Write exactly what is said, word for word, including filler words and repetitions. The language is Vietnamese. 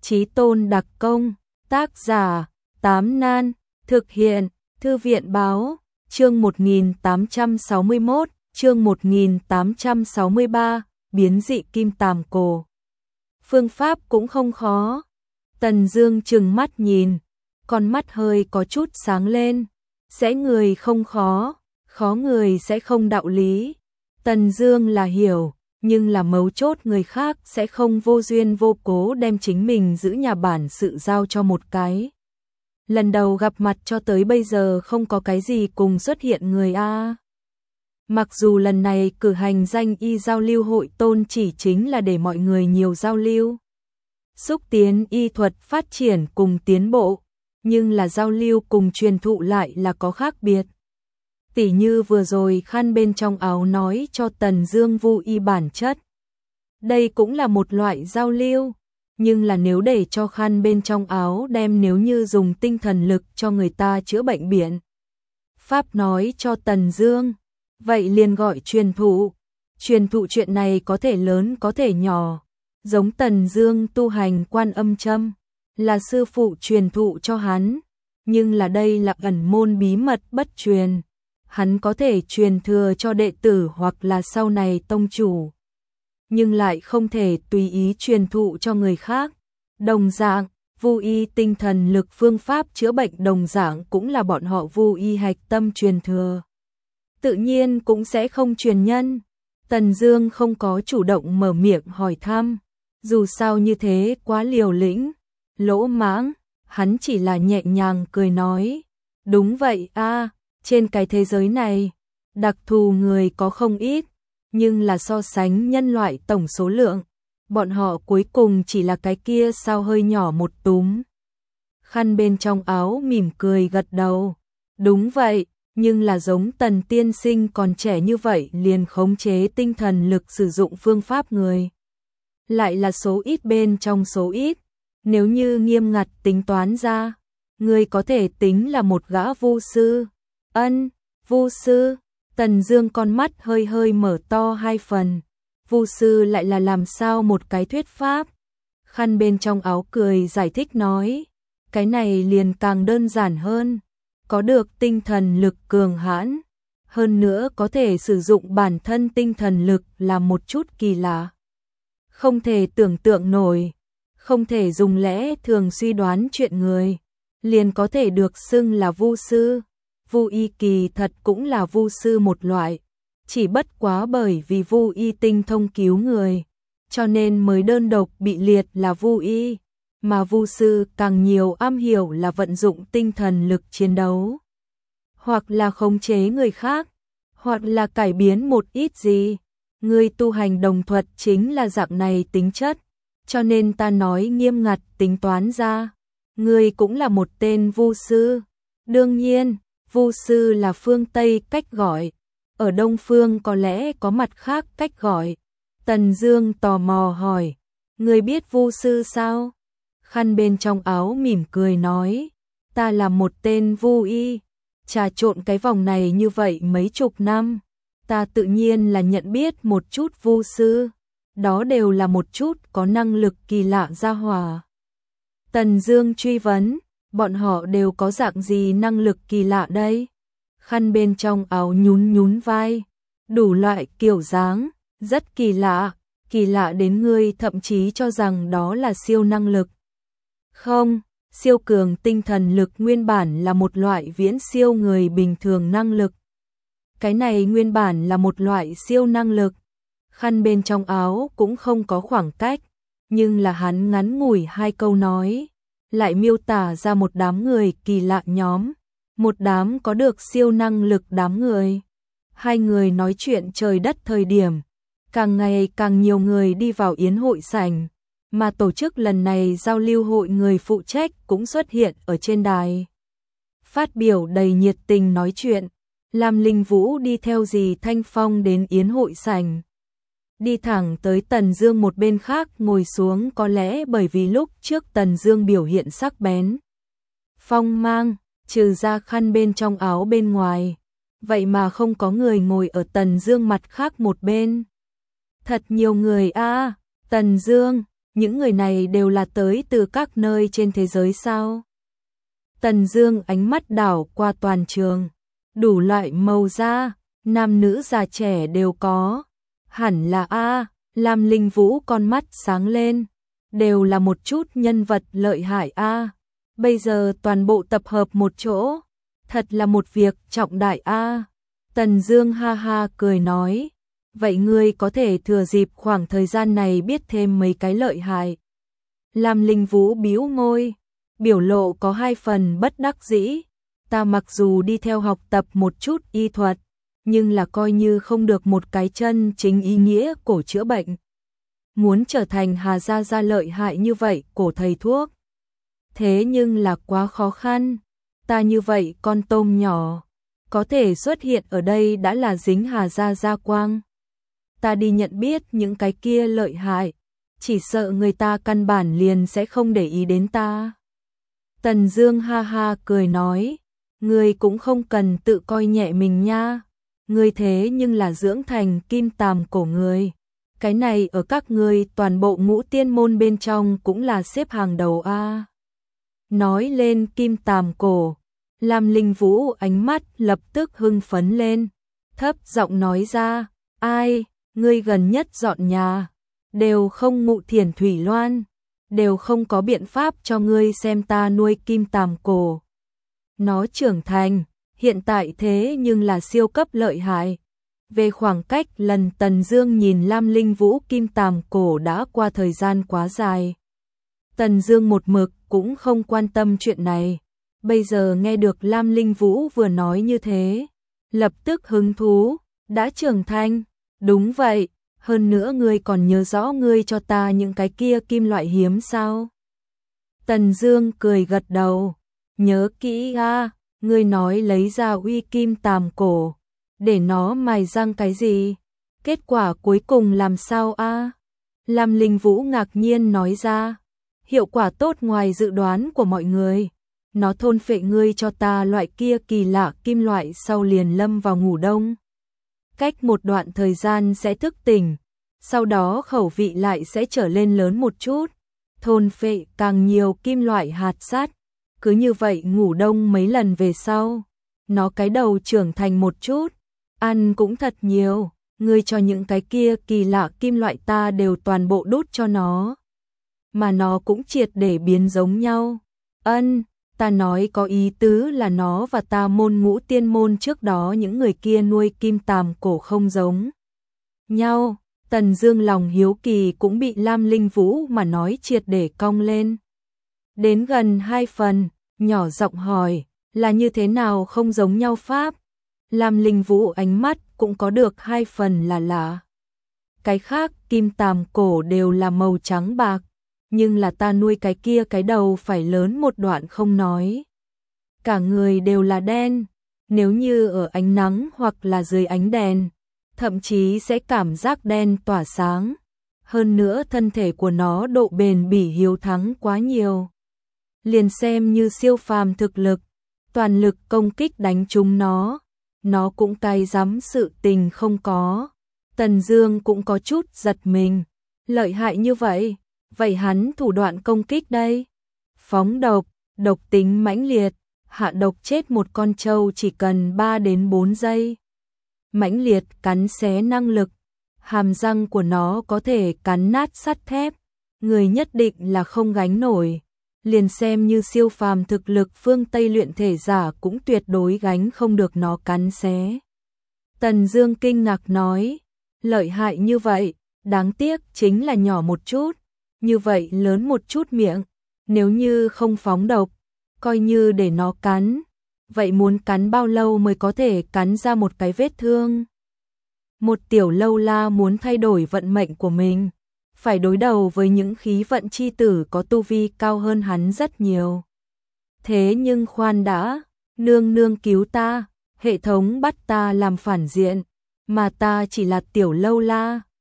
Chí Tôn đặc công, tác giả, Tám Nan, thực hiện, Thư viện báo, chương một nghìn tám trăm sáu mươi mốt, chương một nghìn tám trăm sáu mươi ba, biến dị kim tàm cổ. Phương pháp cũng không khó. Tần Dương trừng mắt nhìn, con mắt hơi có chút sáng lên. Sẽ người không khó, khó người sẽ không đạo lý. Tần Dương là hiểu, nhưng là mấu chốt người khác sẽ không vô duyên vô cố đem chính mình giữ nhà bản sự giao cho một cái. Lần đầu gặp mặt cho tới bây giờ không có cái gì cùng xuất hiện người a. Mặc dù lần này cử hành danh y giao lưu hội tôn chỉ chính là để mọi người nhiều giao lưu, xúc tiến y thuật phát triển cùng tiến bộ, nhưng là giao lưu cùng truyền thụ lại là có khác biệt. Tỉ như vừa rồi khăn bên trong áo nói cho Tần Dương vu y bản chất. Đây cũng là một loại giao lưu, nhưng là nếu để cho khăn bên trong áo đem nếu như dùng tinh thần lực cho người ta chữa bệnh biện pháp nói cho Tần Dương, vậy liền gọi truyền thụ. Truyền thụ chuyện này có thể lớn có thể nhỏ, giống Tần Dương tu hành Quan Âm châm, là sư phụ truyền thụ cho hắn, nhưng là đây là ẩn môn bí mật bất truyền. Hắn có thể truyền thừa cho đệ tử hoặc là sau này tông chủ, nhưng lại không thể tùy ý truyền thụ cho người khác. Đồng dạng, vu y tinh thần lực phương pháp chữa bệnh đồng dạng cũng là bọn họ vu y hạch tâm truyền thừa, tự nhiên cũng sẽ không truyền nhân. Tần Dương không có chủ động mở miệng hỏi thăm, dù sao như thế quá liều lĩnh, lỗ mãng, hắn chỉ là nhẹ nhàng cười nói, đúng vậy a. Trên cái thế giới này, đặc thù người có không ít, nhưng là so sánh nhân loại tổng số lượng, bọn họ cuối cùng chỉ là cái kia sao hơi nhỏ một túm. Khăn bên trong áo mỉm cười gật đầu, đúng vậy, nhưng là giống Tần tiên sinh còn trẻ như vậy liền khống chế tinh thần lực sử dụng phương pháp người, lại là số ít bên trong số ít, nếu như nghiêm ngặt tính toán ra, người có thể tính là một gã vu sư. Ân, vu sư. Tần Dương con mắt hơi hơi mở to hai phần. Vu sư lại là làm sao một cái thuyết pháp? Khăn bên trong áo cười giải thích nói, cái này liền càng đơn giản hơn, có được tinh thần lực cường hãn, hơn nữa có thể sử dụng bản thân tinh thần lực là một chút kỳ lạ, không thể tưởng tượng nổi, không thể dùng lẽ thường suy đoán chuyện người, liền có thể được xưng là vu sư. Vu y kỳ thật cũng là vu sư một loại, chỉ bất quá bởi vì vu y tinh thông cứu người, cho nên mới đơn độc bị liệt là vu y, mà vu sư càng nhiều am hiểu là vận dụng tinh thần lực chiến đấu, hoặc là khống chế người khác, hoặc là cải biến một ít gì. Người tu hành đồng thuật chính là dạng này tính chất, cho nên ta nói nghiêm ngặt tính toán ra, người cũng là một tên vu sư. Đương nhiên, vu sư là phương Tây cách gọi, ở Đông phương có lẽ có mặt khác cách gọi. Tần Dương tò mò hỏi, người biết vu sư sao? Khăn bên trong áo mỉm cười nói, ta là một tên vu y, trà trộn cái vòng này như vậy mấy chục năm, ta tự nhiên là nhận biết một chút vu sư, đó đều là một chút có năng lực kỳ lạ gia hỏa. Tần Dương truy vấn, bọn họ đều có dạng gì năng lực kỳ lạ đây? Khăn bên trong áo nhún nhún vai, đủ loại kiểu dáng, rất kỳ lạ, kỳ lạ đến ngươi thậm chí cho rằng đó là siêu năng lực. Không, siêu cường tinh thần lực nguyên bản là một loại viễn siêu người bình thường năng lực. Cái này nguyên bản là một loại siêu năng lực. Khăn bên trong áo cũng không có khoảng cách, nhưng là hắn ngắn ngủi hai câu nói, lại miêu tả ra một đám người kỳ lạ nhóm, một đám có được siêu năng lực đám người. Hai người nói chuyện trời đất thời điểm, càng ngày càng nhiều người đi vào yến hội sảnh, mà tổ chức lần này giao lưu hội người phụ trách cũng xuất hiện ở trên đài. Phát biểu đầy nhiệt tình nói chuyện, Lam Linh Vũ đi theo dì Thanh Phong đến yến hội sảnh, đi thẳng tới Tần Dương một bên khác ngồi xuống, có lẽ bởi vì lúc trước Tần Dương biểu hiện sắc bén, phong mang, trừ ra khăn bên trong áo bên ngoài, vậy mà không có người ngồi ở Tần Dương mặt khác một bên. Thật nhiều người a. À, Tần Dương, những người này đều là tới từ các nơi trên thế giới sao? Tần Dương ánh mắt đảo qua toàn trường, đủ loại màu da, nam nữ già trẻ đều có. Hẳn là a, Lam Linh Vũ con mắt sáng lên, đều là một chút nhân vật lợi hại a. Bây giờ toàn bộ tập hợp một chỗ, thật là một việc trọng đại a. Tần Dương ha ha cười nói, vậy ngươi có thể thừa dịp khoảng thời gian này biết thêm mấy cái lợi hại. Lam Linh Vũ bĩu môi, biểu lộ có hai phần bất đắc dĩ, ta mặc dù đi theo học tập một chút y thuật, nhưng là coi như không được một cái chân chính ý nghĩa cổ chữa bệnh. Muốn trở thành Hà gia gia lợi hại như vậy cổ thầy thuốc, thế nhưng là quá khó khăn. Ta như vậy con tôm nhỏ, có thể xuất hiện ở đây đã là dính Hà gia gia quang. Ta đi nhận biết những cái kia lợi hại, chỉ sợ người ta căn bản liền sẽ không để ý đến ta. Tần Dương ha ha cười nói, ngươi cũng không cần tự coi nhẹ mình nha, ngươi thế nhưng là dưỡng thành kim tàm cổ người. Cái này ở các ngươi toàn bộ ngũ tiên môn bên trong cũng là xếp hàng đầu a. Nói lên kim tàm cổ, Lam Linh Vũ ánh mắt lập tức hưng phấn lên, thấp giọng nói ra, ai, ngươi gần nhất dọn nhà, đều không ngụ thiền thủy loan, đều không có biện pháp cho ngươi xem ta nuôi kim tàm cổ. Nó trưởng thành, hiện tại thế nhưng là siêu cấp lợi hại. Về khoảng cách lần Tần Dương nhìn Lam Linh Vũ kim tàm cổ đã qua thời gian quá dài. Tần Dương một mực cũng không quan tâm chuyện này. Bây giờ nghe được Lam Linh Vũ vừa nói như thế, lập tức hứng thú, đã trưởng thành, đúng vậy, hơn nữa ngươi còn nhớ rõ ngươi cho ta những cái kia kim loại hiếm sao? Tần Dương cười gật đầu, nhớ kỹ a, ngươi nói lấy ra uy kim tàm cổ, để nó mài răng cái gì? Kết quả cuối cùng làm sao a? Lam Linh Vũ ngạc nhiên nói ra, hiệu quả tốt ngoài dự đoán của mọi người. Nó thôn phệ ngươi cho ta loại kia kỳ lạ kim loại sau liền lâm vào ngủ đông. Cách một đoạn thời gian sẽ thức tỉnh, sau đó khẩu vị lại sẽ trở lên lớn một chút, thôn phệ càng nhiều kim loại hạt sắt. Cứ như vậy ngủ đông mấy lần về sau, nó cái đầu trưởng thành một chút, ăn cũng thật nhiều, ngươi cho những cái kia kỳ lạ kim loại ta đều toàn bộ đút cho nó. Mà nó cũng triệt để biến giống nhau. Ân, ta nói có ý tứ là nó và ta môn ngũ tiên môn trước đó những người kia nuôi kim tàm cổ không giống nhau. Tần Dương lòng hiếu kỳ cũng bị Lam Linh Vũ mà nói triệt để cong lên. Đến gần hai phần, nhỏ giọng hỏi, là như thế nào không giống nhau pháp? Lam Linh Vũ ánh mắt cũng có được hai phần là lạ. Cái khác kim tàm cổ đều là màu trắng bạc, nhưng là ta nuôi cái kia cái đầu phải lớn một đoạn không nói. Cả người đều là đen, nếu như ở ánh nắng hoặc là dưới ánh đèn, thậm chí sẽ cảm giác đen tỏa sáng. Hơn nữa thân thể của nó độ bền bỉ hiếu thắng quá nhiều. Liền xem như siêu phàm thực lực, toàn lực công kích đánh trúng nó, nó cũng cay dám sự tình không có. Tần Dương cũng có chút giật mình, lợi hại như vậy, vậy hắn thủ đoạn công kích đây? Phóng độc, độc tính mãnh liệt, hạ độc chết một con trâu chỉ cần ba đến bốn giây. Mãnh liệt cắn xé năng lực, hàm răng của nó có thể cắn nát sắt thép, người nhất định là không gánh nổi. Liền xem như siêu phàm thực lực phương Tây luyện thể giả cũng tuyệt đối gánh không được nó cắn xé. Tần Dương kinh ngạc nói, lợi hại như vậy, đáng tiếc chính là nhỏ một chút, như vậy lớn một chút miệng, nếu như không phóng độc, coi như để nó cắn, vậy muốn cắn bao lâu mới có thể cắn ra một cái vết thương? Một tiểu lâu la muốn thay đổi vận mệnh của mình, phải đối đầu với những khí vận chi tử có tu vi cao hơn hắn rất nhiều. Thế nhưng khoan đã, nương nương cứu ta, hệ thống bắt ta làm phản diện, mà ta chỉ là tiểu lâu la,